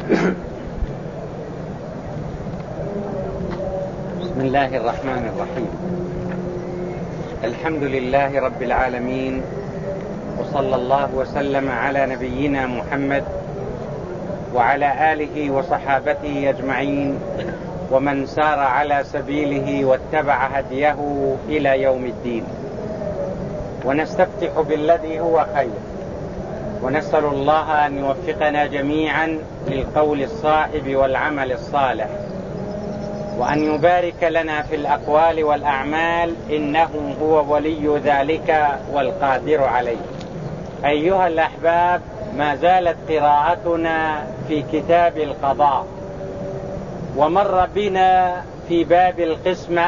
بسم الله الرحمن الرحيم. الحمد لله رب العالمين، وصلى الله وسلم على نبينا محمد وعلى آله وصحابته أجمعين، ومن سار على سبيله واتبع هديه إلى يوم الدين. ونستفتح بالذي هو خير، ونسأل الله أن يوفقنا جميعا للقول الصائب والعمل الصالح، وأن يبارك لنا في الأقوال والأعمال، إنه هو ولي ذلك والقادر عليه. أيها الأحباب، ما زالت قراءتنا في كتاب القضاء، ومر بنا في باب القسمة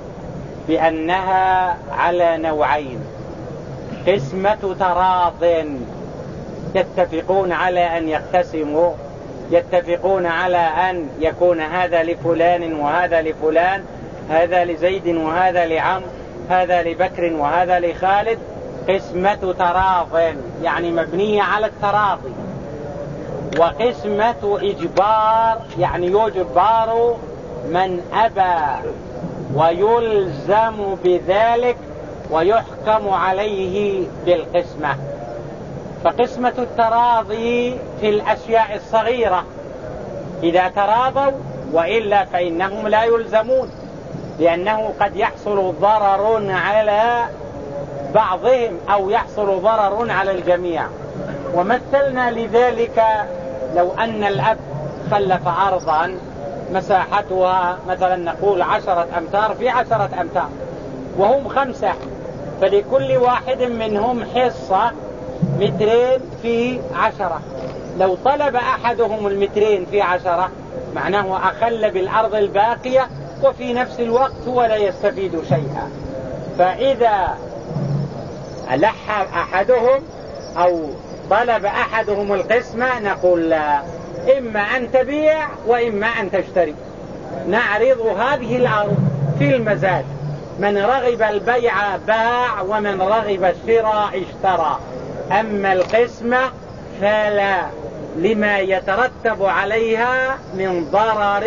بأنها على نوعين: قسمة تراض، يتفقون على أن يقتسموا، يتفقون على أن يكون هذا لفلان وهذا لفلان، هذا لزيد وهذا لعمرو، هذا لبكر وهذا لخالد. قسمة تراض يعني مبنية على التراضي. وقسمة إجبار يعني يجبر من أبى ويلزم بذلك ويحكم عليه بالقسمة. فقسمة التراضي في الأشياء الصغيرة إذا تراضوا، وإلا فإنهم لا يلزمون، لأنه قد يحصل ضرر على بعضهم أو يحصل ضرر على الجميع. ومثلنا لذلك لو أن الأب خلف أرضا مساحتها مثلا نقول 10 أمتار في 10 أمتار، وهم 5، فلكل واحد منهم حصة 2 في 10. لو طلب أحدهم 2 في 10 معناه أخل بالأرض الباقية، وفي نفس الوقت هو لا يستفيد شيئا. فإذا ألح أحدهم أو طلب أحدهم القسمة نقول لا، إما أن تبيع وإما أن تشتري. نعرض هذه الأرض في المزاد، من رغب البيع باع، ومن رغب الشراء اشترى. أما القسمة فلا، لما يترتب عليها من ضرر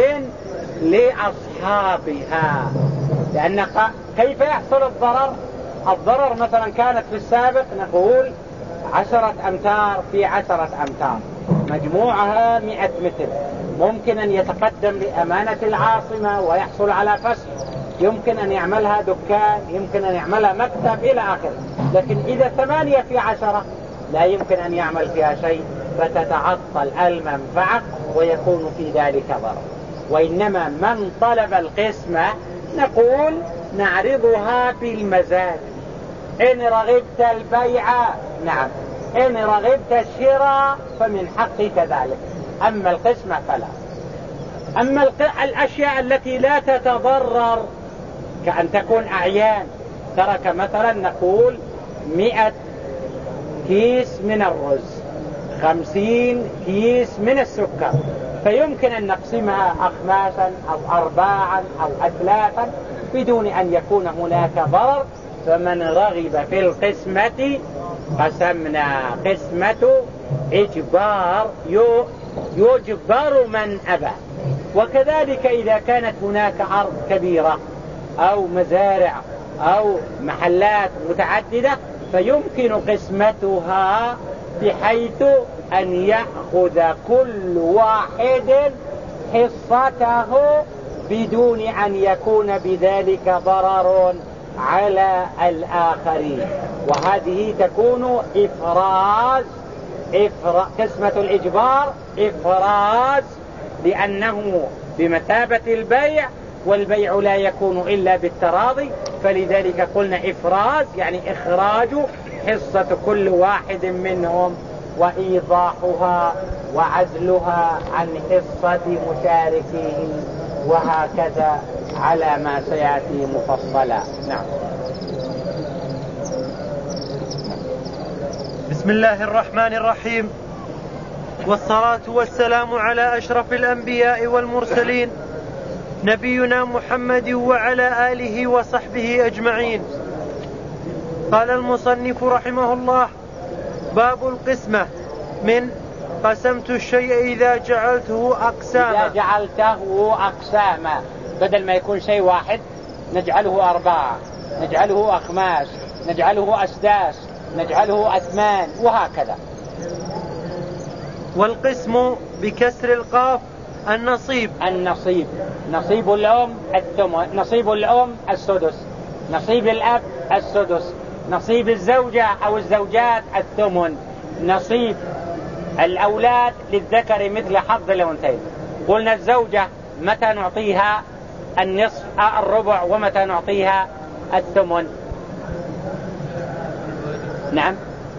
لأصحابها. لأن كيف يحصل الضرر؟ الضرر مثلا كانت في السابق نقول 10 أمتار في 10 أمتار، مجموعها 100 متر، ممكن أن يتقدم لأمانة العاصمة ويحصل على فسخ، يمكن أن يعملها دكان، يمكن أن يعملها مكتب إلى آخره. لكن إذا 8 في 10 لا يمكن أن يعمل فيها شيء، فتتعطل المنفعة ويكون في ذلك ضرر. وإنما من طلب القسمة نقول نعرضها في المزاد، إن رغبت البيع نعم، إن رغبت الشراء فمن حقك ذلك، أما القسمة فلا. أما الأشياء التي لا تتضرر كأن تكون أعيان، ترك مثلا نقول 100 كيس من الرز، 50 كيس من السكر، فيمكن أن نقسمها أخماسا أو أرباعا أو أثلاثا بدون أن يكون هناك ضرر. فمن رغب في القسمة قسمنا. قسمة إجبار يجبر من أبى. وكذلك إذا كانت هناك أرض كبيرة أو مزارع أو محلات متعددة فيمكن قسمتها بحيث أن يأخذ كل واحد حصته بدون أن يكون بذلك ضرر على الآخرين. وهذه تكون إفراز. قسمة الإجبار إفراز، لأنه بمثابة البيع، والبيع لا يكون إلا بالتراضي، فلذلك قلنا إفراز يعني إخراج حصة كل واحد منهم وإيضاحها وعزلها عن حصة مشاركيه، وهكذا على ما سيأتي مفصلا. نعم. بسم الله الرحمن الرحيم، والصلاة والسلام على أشرف الأنبياء والمرسلين نبينا محمد وعلى آله وصحبه أجمعين. قال المصنف رحمه الله: باب القسمة من قسمت الشيء إذا جعلته أقساما. إذا جعلته أقساما، بدل ما يكون شيء واحد نجعله أرباع، نجعله أخماس، نجعله أسداس، نجعله أثمان، وهكذا. والقسم بكسر القاف النصيب. النصيب، نصيب الأم الثمن، نصيب الأم السدس، نصيب الأب السدس، نصيب الزوجة أو الزوجات الثمن، نصيب الأولاد للذكر مثل حظ الأنثيين. قلنا الزوجة متى نعطيها النصف الربع ومتى نعطيها الثمن؟ نعم،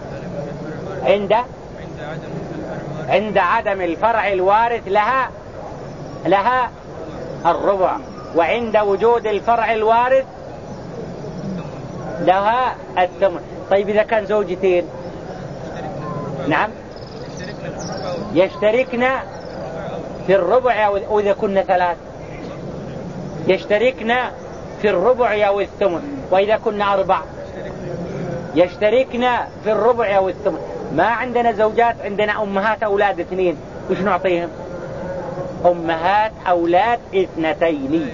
عند عدم الفرع الوارث لها الربع، وعند وجود الفرع الوارث لها الثمن. طيب إذا كان زوجتين؟ نعم، يشتركنا في الربع، وإذا كنا ثلاث يشتركنا في الربع أو الثمن، وإذا كنا أربع يشتركنا في الربع أو الثمن. ما عندنا زوجات، عندنا أمهات أولاد اثنين، وش نعطيهم؟ أمهات أولاد اثنتين،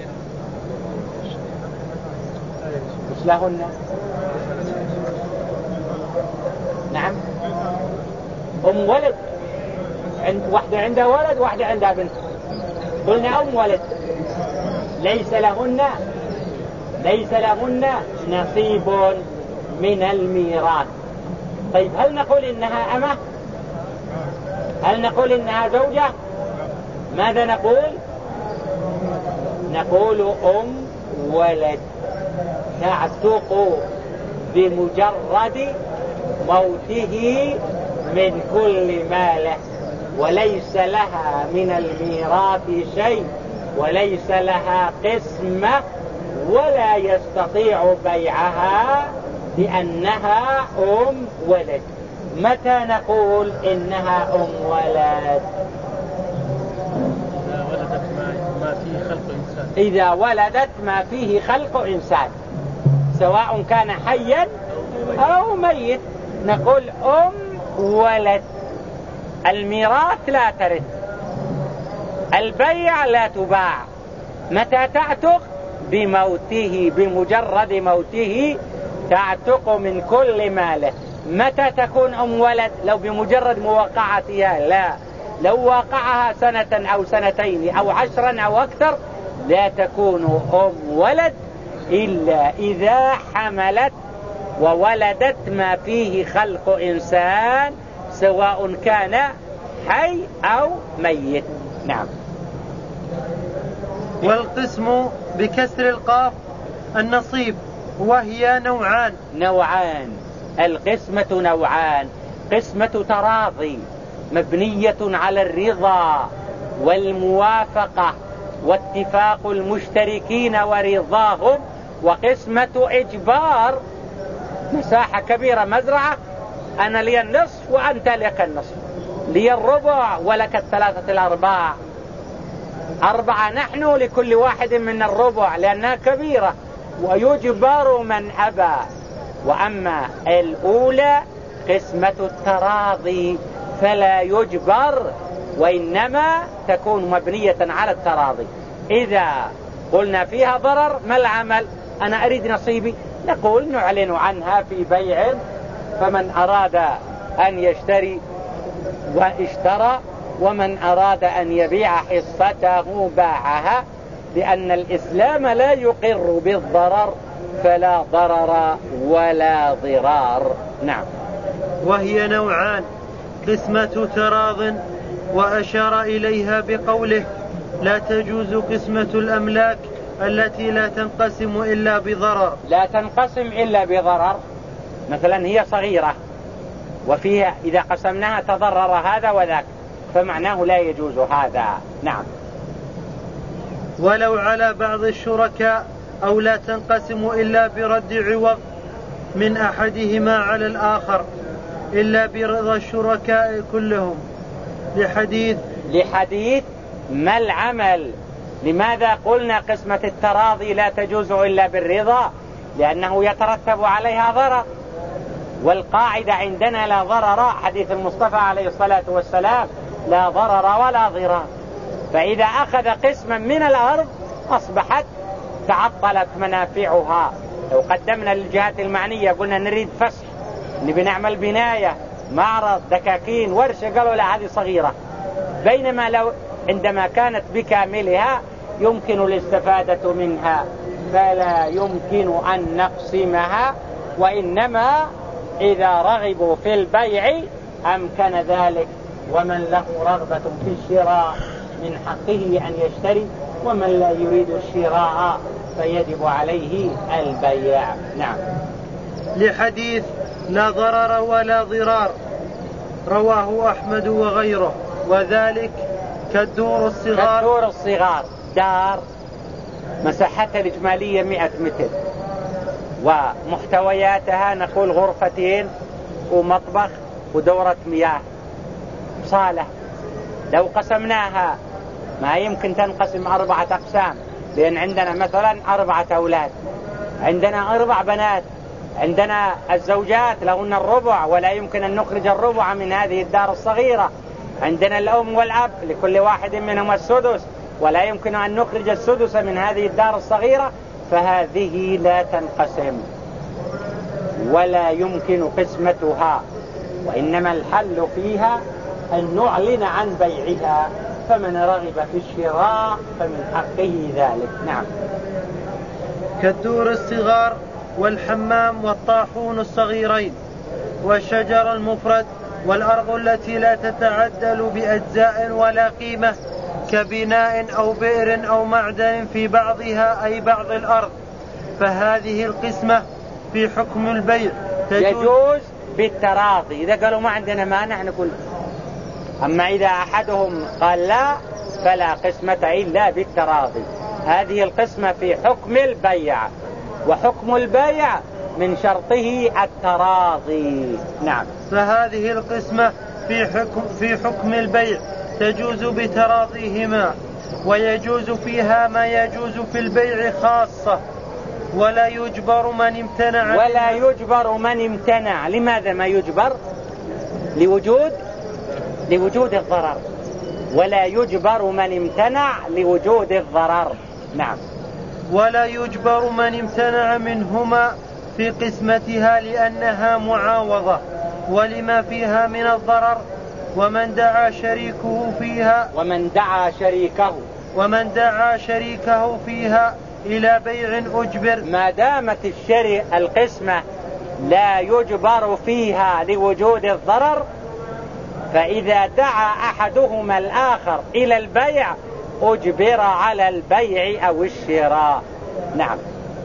وش لهن؟ نعم، ولد، واحدة عندها ولد واحدة عندها بنت، قلنا ولد، ليس لهن نصيب من الميراث. طيب هل نقول إنها أمة؟ هل نقول إنها زوجة؟ ماذا نقول؟ نقول ولد تعتق بمجرد موته من كل ماله، وليس لها من الميراث شيء، وليس لها قسمة، ولا يستطيع بيعها لأنها ولد. متى نقول إنها ولد؟ إذا ولدت ما فيه خلق إنسان، سواء كان حيا أو ميت، نقول ولد. الميراث لا ترث، البيع لا تباع. متى تعتق؟ بموته، بمجرد موته تعتق من كل ماله. متى تكون ولد؟ لو بمجرد مواقعتها؟ لا، لو واقعها سنة أو سنتين أو 10 أو أكثر لا تكون ولد إلا إذا حملت وولدت ما فيه خلق إنسان، سواء كان حي أو ميت. نعم. والقسم بكسر القاف النصيب، وهي نوعان. القسمة نوعان: قسمة تراضي مبنية على الرضا والموافقة واتفاق المشتركين ورضاهم، وقسمة إجبار، مساحة كبيرة مزرعة، أنا لي النصف وأنت لك النصف، لي الربع ولك 3/4، 4 نحن لكل واحد من الربع لأنها كبيرة، ويجبر من أبى. وأما الأولى قسمة التراضي فلا يجبر، وإنما تكون مبنية على التراضي. إذا قلنا فيها ضرر، ما العمل؟ أنا أريد نصيبي، نقول نعلن عنها في بيع، فمن أراد أن يشتري واشترى، ومن أراد أن يبيع حصته باعها، لأن الإسلام لا يقر بالضرر، فلا ضرر ولا ضرار. نعم. وهي نوعان: قسمة تراض، وأشار إليها بقوله: لا تجوز قسمة الأملاك التي لا تنقسم إلا بضرر. لا تنقسم إلا بضرر، مثلا هي صغيرة وفيها إذا قسمناها تضرر هذا وذاك، فمعناه لا يجوز هذا. نعم. ولو على بعض الشركاء، أو لا تنقسم إلا برد عوض من أحدهما على الآخر إلا برضا الشركاء كلهم، لحديث ما العمل. لماذا قلنا قسمة التراضي لا تجوز إلا بالرضا؟ لأنه يترتب عليها ضرر، والقاعدة عندنا لا ضرر. حديث المصطفى عليه الصلاة والسلام: لا ضرر ولا ضرار. فإذا أخذ قسما من الأرض أصبحت تعطلت منافعها. لو قدمنا للجهات المعنية قلنا نريد فسح، نبي نعمل بناية، معرض، دكاكين، ورشة، قالوا لا هذه صغيرة. بينما لو عندما كانت بكاملها يمكن الاستفادة منها، فلا يمكن أن نقسمها، وإنما إذا رغبوا في البيع أمكن ذلك. ومن له رغبة في الشراء من حقه أن يشتري، ومن لا يريد الشراء فيجب عليه البيع. نعم. لحديث لا ضرر ولا ضرار رواه أحمد وغيره. وذلك كالدور الصغار، دار مساحتها الإجمالية 100 متر، ومحتوياتها نقول غرفتين ومطبخ ودورة مياه، صالة. لو قسمناها ما يمكن تنقسم 4 أقسام، لأن عندنا مثلا 4 أولاد، عندنا 4 بنات، عندنا الزوجات لهن الربع ولا يمكن أن نخرج الربع من هذه الدار الصغيرة، عندنا الأم والأب لكل واحد منهم السدس ولا يمكن أن نخرج السدس من هذه الدار الصغيرة، فهذه لا تنقسم ولا يمكن قسمتها، وإنما الحل فيها أن نعلن عن بيعها، فمن رغب في الشراء فمن حقه ذلك. نعم. كالدور الصغار والحمام والطاحون الصغيرين والشجر المفرد والأرض التي لا تتعدل بأجزاء ولا قيمة، كبناء أو بئر أو معدن في بعضها أي بعض الأرض، فهذه القسمة في حكم البيع يجوز بالتراضي. إذا قالوا ما عندنا مانع نقول، أما إذا أحدهم قال لا فلا قسمة إلا بالتراضي. هذه القسمة في حكم البيع، وحكم البيع من شرطه التراضي. نعم. فهذه القسمة في حكم البيع تجوز بتراضيهما، ويجوز فيها ما يجوز في البيع خاصة، ولا يجبر من امتنع. لماذا ما يجبر؟ لوجود الضرر، ولا يجبر من امتنع لوجود الضرر. نعم. ولا يجبر من امتنع منهما في قسمتها لأنها معاوضة ولما فيها من الضرر. ومن دعا شريكه فيها إلى بيع أجبر. ما دامت القسمة لا يجبر فيها لوجود الضرر، فإذا دعا أحدهما الآخر إلى البيع أجبر على البيع أو الشراء. نعم.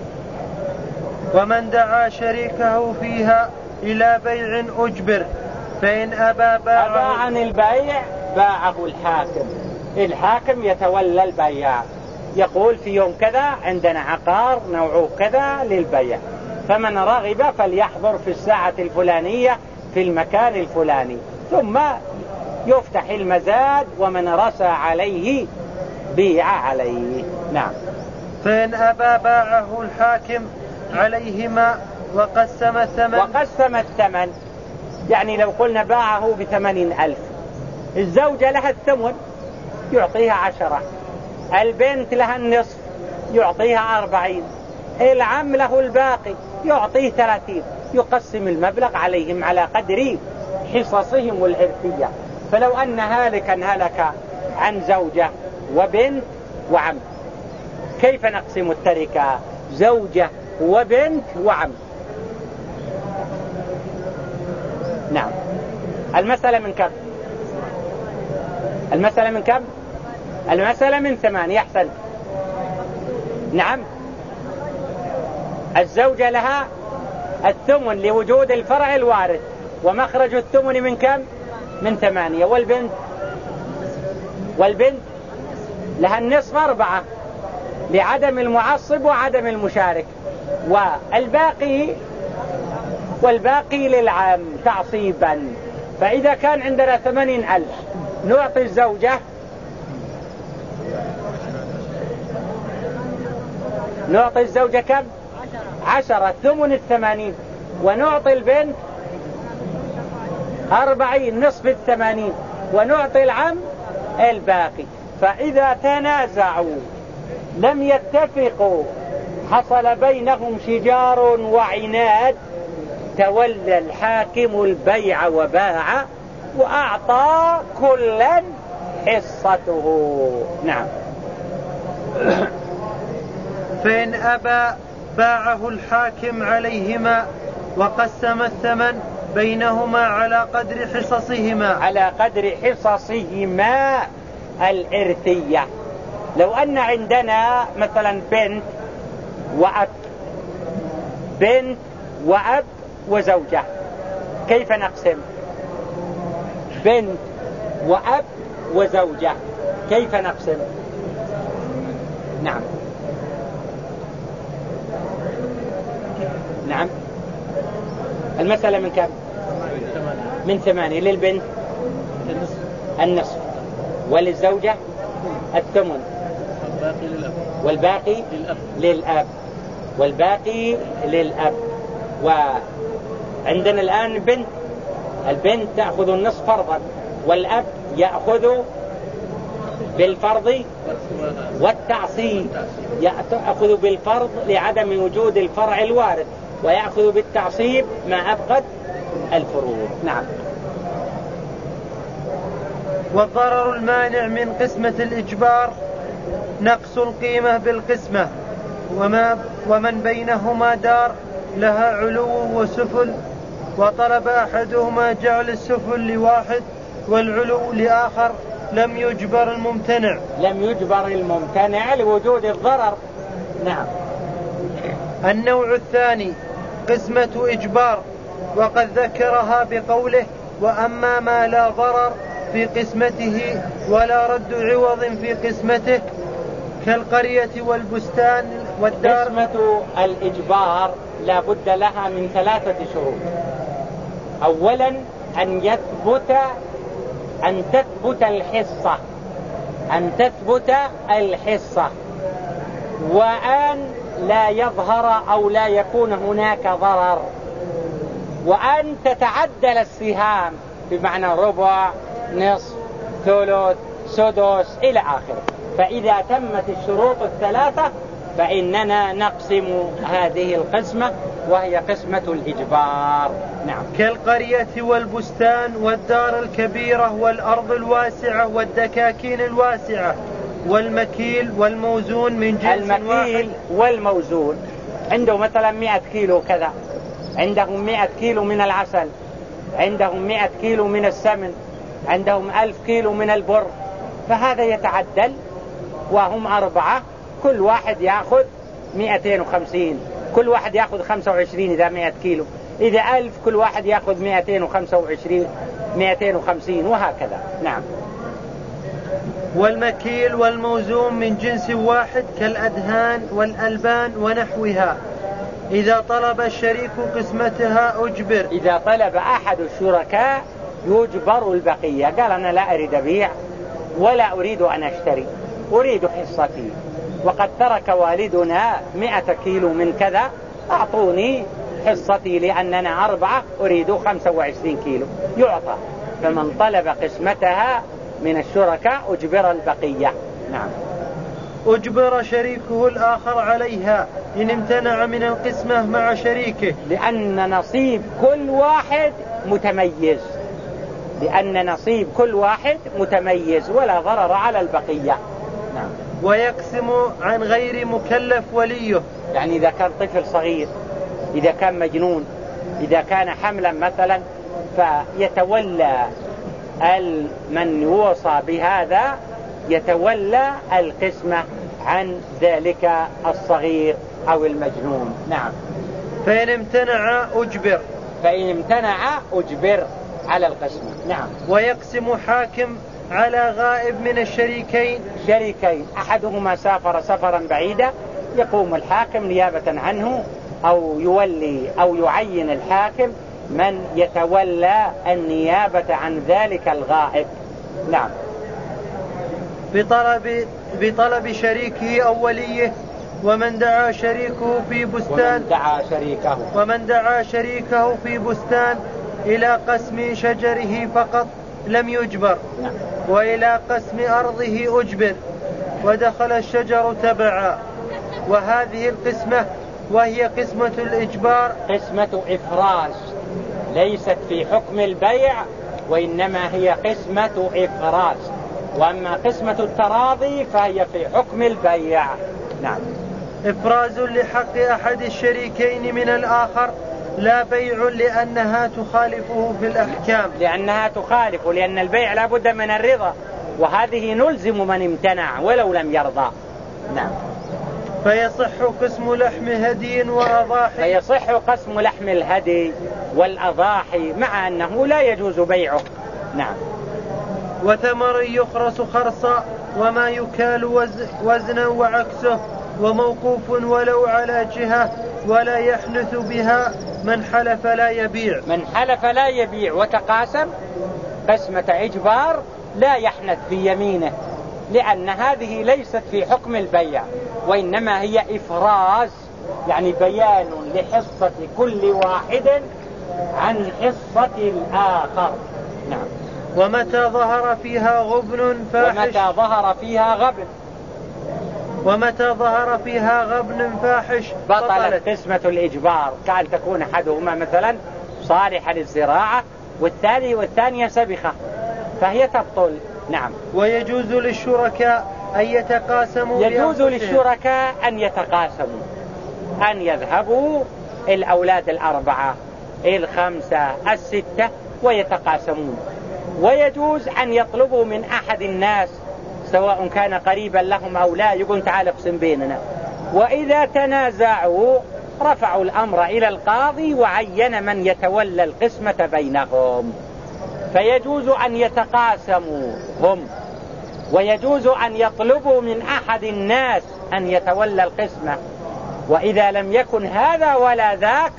ومن دعا شريكه فيها إلى بيع أجبر، فإن أبى عن البيع باعه الحاكم يتولى البيع، يقول في يوم كذا عندنا عقار نوعه كذا للبيع، فمن رغب فليحضر في الساعة الفلانية في المكان الفلاني، ثم يفتح المزاد ومن رسى عليه بيع عليه. نعم. فإن أبى باعه الحاكم عليهما وقسم الثمن. يعني لو قلنا باعه ب80,000، الزوجة لها الثمن يعطيها 10، البنت لها النصف يعطيها 40، العم له الباقي يعطيه 30، يقسم المبلغ عليهم على قدر حصصهم الإرثية. فلو أن هالكا هلك عن زوجة وبنت وعم، كيف نقسم التركة؟ زوجة وبنت وعم. نعم. المسألة من كم؟ المسألة من 8. أحسن. نعم. الزوجة لها الثمن لوجود الفرع الوارث، ومخرج الثمن من كم؟ من 8. والبنت لها النصف 4 لعدم المعصب وعدم المشارك، والباقي للعام تعصيبا. فإذا كان عندنا 80,000 نعطي الزوجة كم؟ 10 ثمن 80، ونعطي البنت 40 نصف 80، ونعطي العم الباقي. فإذا تنازعوا لم يتفقوا حصل بينهم شجار وعناد تولى الحاكم البيع وباع وأعطى كلا حصته. نعم. فإن أبى باعه الحاكم عليهما وقسم الثمن بينهما على قدر حصصهما. على قدر حصصهما الإرثية. لو أن عندنا مثلا بنت وأب وزوجة، كيف نقسم؟ بنت وأب وزوجة كيف نقسم؟ نعم. نعم. المسألة من كم؟ من 8. للبنت النصف وللزوجة الثمن والباقي للأب وعندنا الآن البنت تأخذ النصف فرضا والأب يأخذ بالفرض والتعصيب، يأخذ بالفرض لعدم وجود الفرع الوارث ويأخذ بالتعصيب ما أبقت الفروض. نعم. والضرر المانع من قسمة الإجبار نقص القيمة بالقسمة، ومن بينهما دار لها علو وسفل وطلب أحدهما جعل السفل لواحد والعلو لآخر لم يجبر الممتنع لوجود الضرر. نعم. النوع الثاني قسمة إجبار، وقد ذكرها بقوله وأما ما لا ضرر في قسمته ولا رد عوض في قسمته كالقرية والبستان والدار. قسمة الإجبار لا بد لها من 3 شروط. أولا أن تثبت الحصة وأن لا يظهر أو لا يكون هناك ضرر، وأن تتعدل السهام بمعنى ربع، نصف، ثلث، سدس إلى آخره. فإذا تمت الشروط 3 فإننا نقسم هذه القسمة وهي قسمة الإجبار. نعم. كالقرية والبستان والدار الكبيرة والأرض الواسعة والدكاكين الواسعة والمكيل والموزون من جنس واحد. المكيل والموزون عنده مثلا 100 كيلو كذا، عندهم 100 كيلو من العسل، عندهم 100 كيلو من السمن، عندهم 1000 كيلو من البر، فهذا يتعدل وهم 4، كل واحد يأخذ 250، كل واحد يأخذ 25 إذا 100 كيلو، إذا 1000 كل واحد يأخذ 250 وهكذا. نعم. والمكيل والموزون من جنس واحد كالأدهان والألبان ونحوها. إذا طلب الشريك قسمتها أجبر. إذا طلب أحد الشركاء يجبر البقية، قال أنا لا أريد أبيع ولا أريد أن أشتري، أريد حصتي، وقد ترك والدنا 100 كيلو من كذا، أعطوني حصتي لأننا 4 أريد 25 كيلو، يعطى. فمن طلب قسمتها من الشركاء أجبر البقية. نعم. أجبر شريكه الآخر عليها إن امتنع من القسمة مع شريكه، لأن نصيب كل واحد متميز ولا ضرر على البقية. نعم. ويقسم عن غير مكلف وليه، يعني إذا كان طفل صغير، إذا كان مجنون، إذا كان حملا مثلا، فيتولى من يوصى بهذا يتولى القسمة عن ذلك الصغير أو المجنون. نعم. فإن امتنع أجبر على القسمة. نعم. ويقسم حاكم على غائب من الشريكين، أحدهما سافر سفرا بعيدا، يقوم الحاكم نيابة عنه أو يولي أو يعين الحاكم من يتولى النيابة عن ذلك الغائب. نعم. بطلب شريكه أو وليه. ومن دعا شريكه في بستان إلى قسم شجره فقط لم يجبر، وإلى قسم أرضه أجبر، ودخل الشجر تبعا. وهذه القسمة وهي قسمة الإجبار قسمة إفراز، ليست في حكم البيع، وإنما هي قسمة إفراز. وأما قسمة التراضي فهي في حكم البيع. نعم. إفراز لحق أحد الشريكين من الآخر، لا بيع لأنها تخالفه في الأحكام. لأنها تخالف، لأن البيع لا بد من الرضا، وهذه نلزم من امتنع ولو لم يرضى. نعم. فيصح قسم لحم هدي وأضاحي. فيصح قسم لحم الهدي والأضاحي مع أنه لا يجوز بيعه. نعم. وثمر يخرس خرصا، وما يكال وزنا وعكسه، وموقوف ولو على جهة، ولا يحنث بها من حلف لا يبيع. من حلف لا يبيع وتقاسم قسمة إجبار لا يحنث في يمينه، لأن هذه ليست في حكم البيع، وإنما هي إفراز، يعني بيان لحصة كل واحد عن حصة الآخر. نعم. ومتى ظهر فيها غبن فاحش. ومتى ظهر فيها غبن. ومتى ظهر فيها غبن فاحش بطلت قسمة الإجبار، كأن تكون أحدهما مثلا صالحة للزراعة والثانية سبخة، فهي تبطل. نعم. ويجوز للشركاء أن يتقاسموا. يجوز للشركاء أن يتقاسموا، أن يذهبوا الأولاد 4 5 6 ويتقاسمون. ويجوز أن يطلبوا من أحد الناس سواء كان قريبا لهم أو لا، يقول تعال اقسم بيننا. وإذا تنازعوا رفعوا الأمر إلى القاضي وعين من يتولى القسمة بينهم. فيجوز أن يتقاسموا هم، ويجوز أن يطلبوا من أحد الناس أن يتولى القسمة. وإذا لم يكن هذا ولا ذاك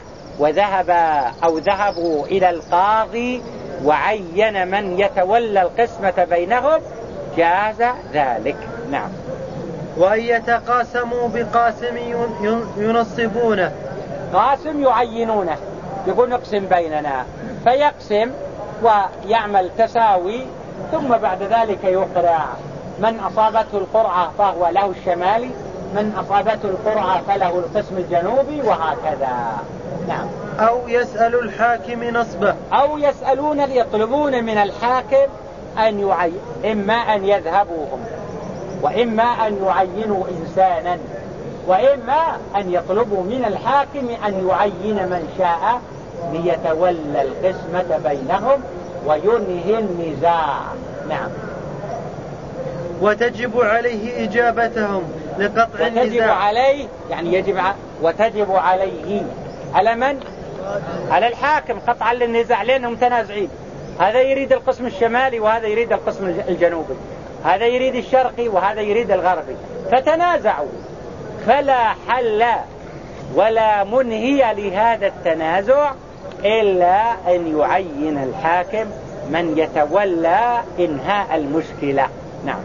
ذهبوا إلى القاضي وعين من يتولى القسمة بينهم، جاز ذلك. نعم. وأن يتقاسموا بقاسم ينصبونه. قاسم يعينونه، يقول نقسم بيننا، فيقسم ويعمل تساوي، ثم بعد ذلك يقرع. من أصابته القرعة فهو له الشمالي، من أصابته القرعة فله القسم الجنوبي، وهكذا. نعم. أو يسأل الحاكم نصبه. أو يطلبون من الحاكم أن يعين، إما أن يذهبوا هم، وإما أن يعينوا إنسانا، وإما أن يطلبوا من الحاكم أن يعين من شاء ليتولى القسمة بينهم وينهي النزاع. نعم. وتجب عليه إجابتهم لقطع النزاع. وتجب عليه، يعني وتجب عليه على من؟ على الحاكم قطعا للنزاع، لأنهم متنازعين، هذا يريد القسم الشمالي وهذا يريد القسم الجنوبي، هذا يريد الشرقي وهذا يريد الغربي، فتنازعوا، فلا حل ولا منهي لهذا التنازع إلا أن يعين الحاكم من يتولى إنهاء المشكلة. نعم.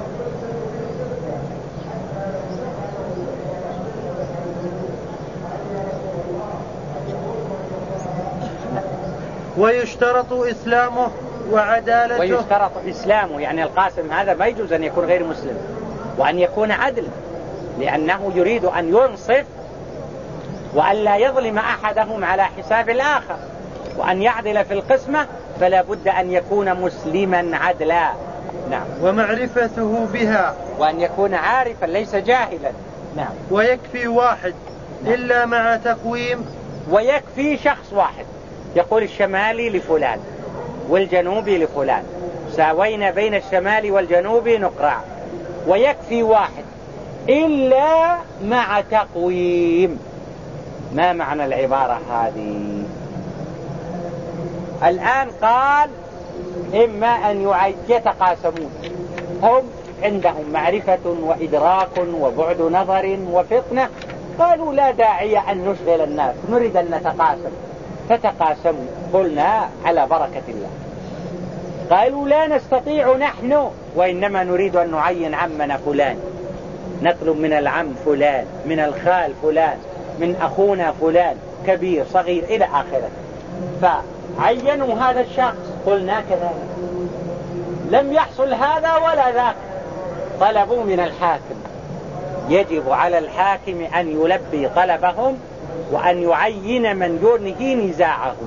ويشترط إسلامه وعدالته. ويشترط إسلامه، يعني القاسم هذا ما يجوز أن يكون غير مسلم، وأن يكون عدل، لأنه يريد أن ينصف وأن لا يظلم أحدهم على حساب الآخر، وأن يعدل في القسمة، فلا بد أن يكون مسلما عدلا. نعم. ومعرفته بها، وأن يكون عارفا ليس جاهلا. نعم. ويكفي واحد إلا مع تقويم. ويكفي شخص واحد، يقول الشمالي لفلان والجنوبي لفلان، ساوينا بين الشمال والجنوب نقرع. ويكفي واحد إلا مع تقويم. ما معنى العبارة هذه؟ الآن قال إما أن يتقاسمون، هم عندهم معرفة وإدراك وبعد نظر وفطنة، قالوا لا داعي أن نشغل الناس، نريد أن نتقاسم، فتقاسموا. قلنا على بركة الله. قالوا لا نستطيع نحن، وإنما نريد أن نعين عمنا فلان، نطلب من العم فلان، من الخال فلان، من أخونا فلان، كبير صغير إلى آخره، فعينوا هذا الشخص. قلنا كذلك، لم يحصل هذا ولا ذاك، طلبوا من الحاكم، يجب على الحاكم أن يلبي طلبهم وأن يعين من ينهي نزاعهم،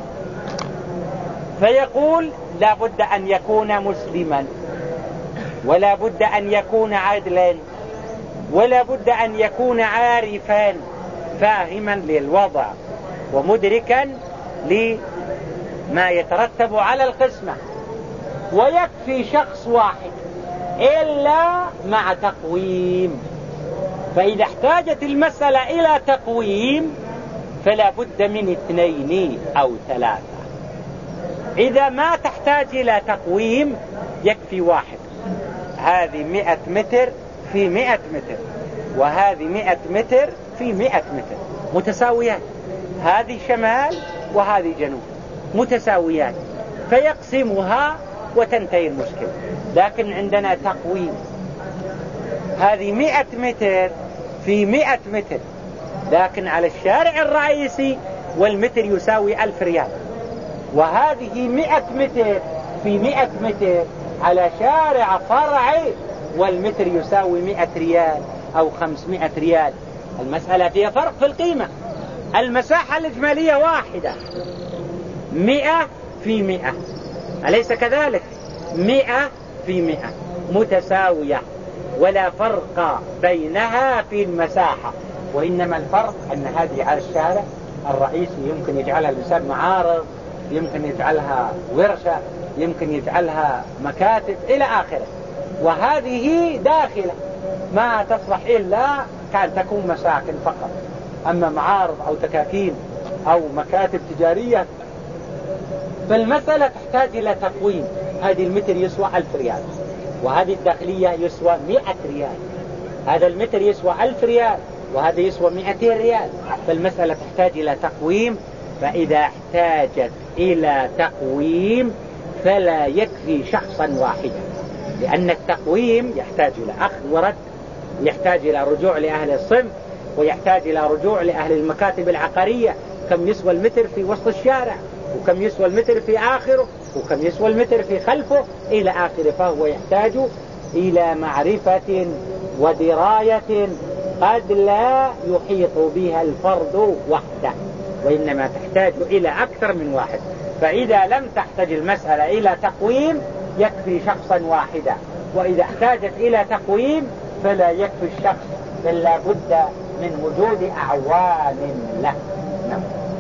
فيقول لا بد أن يكون مسلما، ولا بد أن يكون عادلا، ولا بد أن يكون عارفا فاهما للوضع ومدركا لما يترتب على القسمة. ويكفي شخص واحد إلا مع تقويم، فإذا احتاجت المسألة إلى تقويم فلا بد من 2 أو 3. إذا ما تحتاج إلى تقويم يكفي واحد. هذه 100 متر في 100 متر، وهذه 100 متر في 100 متر متساويات، هذه شمال وهذه جنوب متساويات، فيقسمها وتنتهي المشكلة. لكن عندنا تقويم، هذه 100 متر في 100 متر، لكن على الشارع الرئيسي والمتر يساوي 1000 ريال، وهذه 100 متر في 100 متر على شارع فرعي والمتر يساوي 100 ريال أو 500 ريال. المسألة فيها فرق في القيمة، المساحة الإجمالية واحدة، 100 في 100، أليس كذلك؟ 100 في 100 متساوية، ولا فرق بينها في المساحة، وإنما الفرق أن هذه على الشارع الرئيسي يمكن يجعلها الإنسان معارض، يمكن يجعلها ورشة، يمكن يجعلها مكاتب إلى آخره، وهذه داخلة ما تصلح إلا كان تكون مساكن فقط. أما معارض أو تكاكين أو مكاتب تجارية فالمسألة تحتاج إلى تقويم. هذه المتر يسوى 1000 ريال، وهذه الداخلية يسوى 100 ريال، هذا المتر يسوى 1000 ريال، وهذا يسوى 200 ريال، فالمسألة تحتاج إلى تقويم. فإذا احتاجت إلى تقويم فلا يكفي شخصا واحدا، لأن التقويم يحتاج إلى أخذ ورد، يحتاج إلى رجوع لأهل الصنف، ويحتاج إلى رجوع لأهل المكاتب العقارية، كم يسوى المتر في وسط الشارع، وكم يسوى المتر في آخره، وكم يسوى المتر في خلفه إلى آخره. فهو يحتاج إلى معرفة ودراية قد لا يحيط بها الفرد وحده، وإنما تحتاج إلى أكثر من واحد. فإذا لم تحتاج المسألة إلى تقويم يكفي شخصا واحدا، وإذا احتاجت إلى تقويم فلا يكفي الشخص، بل لا بد من وجود أعوان له. نعم.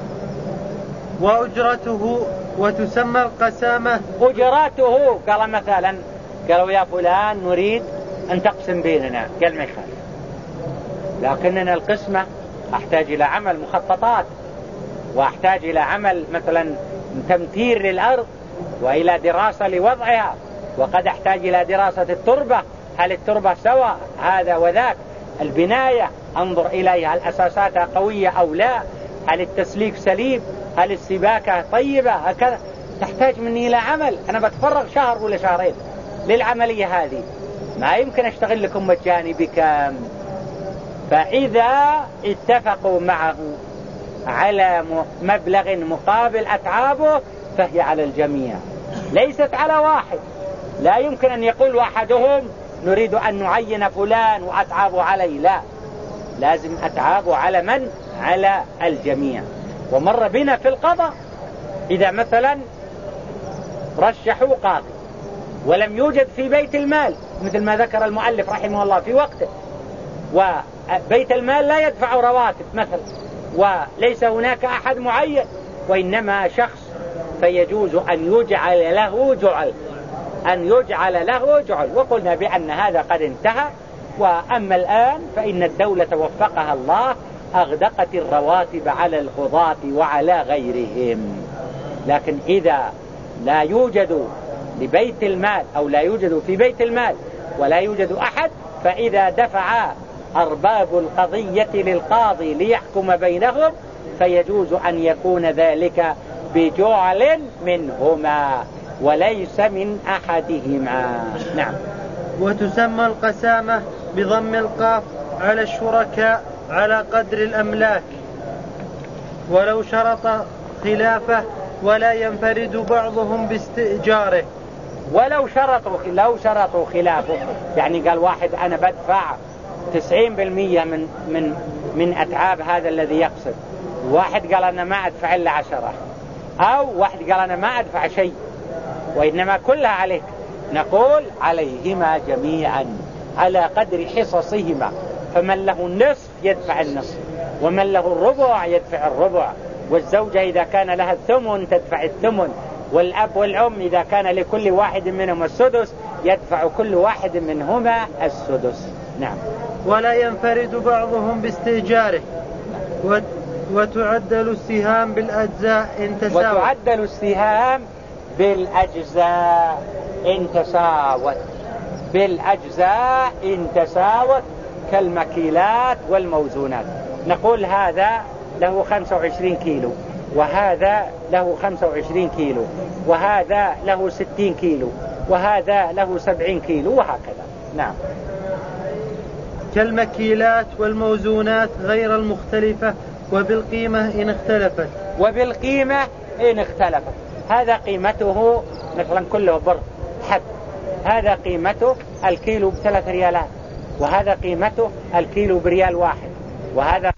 وأجرته وتسمى القسامة. أجراته قال مثلا قالوا يا فلان نريد أن تقسم بيننا، قال ما يخالف، لكننا القسمة أحتاج إلى عمل مخططات، وأحتاج إلى عمل مثلا تمثير للأرض وإلى دراسة لوضعها، وقد أحتاج إلى دراسة التربة، هل التربة سواء هذا وذاك، البناية أنظر إليها هل أساساتها قوية أو لا، هل التسليك سليم، هل السباكة طيبة، هكذا تحتاج مني إلى عمل. أنا بتفرغ شهر ولا شهرين للعملية هذه، ما يمكن أشتغل لكم مجاني بكم. فإذا اتفقوا معه على مبلغ مقابل أتعابه فهي على الجميع، ليست على واحد. لا يمكن أن يقول أحدهم نريد أن نعين فلان وأتعابه علي، لا، لازم أتعابه على من؟ على الجميع. ومر بنا في القضاء إذا مثلا رشحوا قاضي ولم يوجد في بيت المال، مثل ما ذكر المؤلف رحمه الله في وقته، وبيت المال لا يدفع رواتب مثلا، وليس هناك أحد معين وإنما شخص، فيجوز أن يجعل له جعل، وقلنا بأن هذا قد انتهى. وأما الآن فإن الدولة وفقها الله أغدقت الرواتب على القضاة وعلى غيرهم. لكن إذا لا يوجد لبيت المال أو لا يوجد في بيت المال ولا يوجد أحد، فإذا دفع أرباب القضية للقاضي ليحكم بينهم فيجوز أن يكون ذلك بجعل منهما وليس من أحدهما. نعم. وتسمى القسامة بضم القاف على الشركاء على قدر الأملاك، ولو شرط خلافه ولا ينفرد بعضهم باستئجاره. لو شرطوا خلافه، يعني قال واحد أنا بدفع 90% من أتعاب هذا الذي يقصد، واحد قال أنا ما أدفع إلا 10، أو واحد قال أنا ما أدفع شيء وإنما كلها عليك، نقول عليهما جميعا على قدر حصصهما، فمن له النصف يدفع النصف، ومن له الربع يدفع الربع، والزوجة إذا كان لها الثمن تدفع الثمن، والأب والأم إذا كان لكل واحد منهم السدس يدفع كل واحد منهما السدس. نعم. ولا ينفرد بعضهم باستئجاره، وتعدل السهام بالأجزاء إن تساوت. وتعدل السهام بالأجزاء إن تساوت، بالأجزاء إن تساوت، كالمكيلات والموزونات. نقول هذا له 25 كيلو، وهذا له 25 كيلو، وهذا له 60 كيلو، وهذا له 70 كيلو، وهكذا. نعم. كالمكيلات والموزونات غير المختلفة، وبالقيمة إن اختلفت. وبالقيمة إن اختلفت، هذا قيمته مثلا كله بر حب، هذا قيمته الكيلو ب3 ريالات، وهذا قيمته الكيلو بريال واحد، وهذا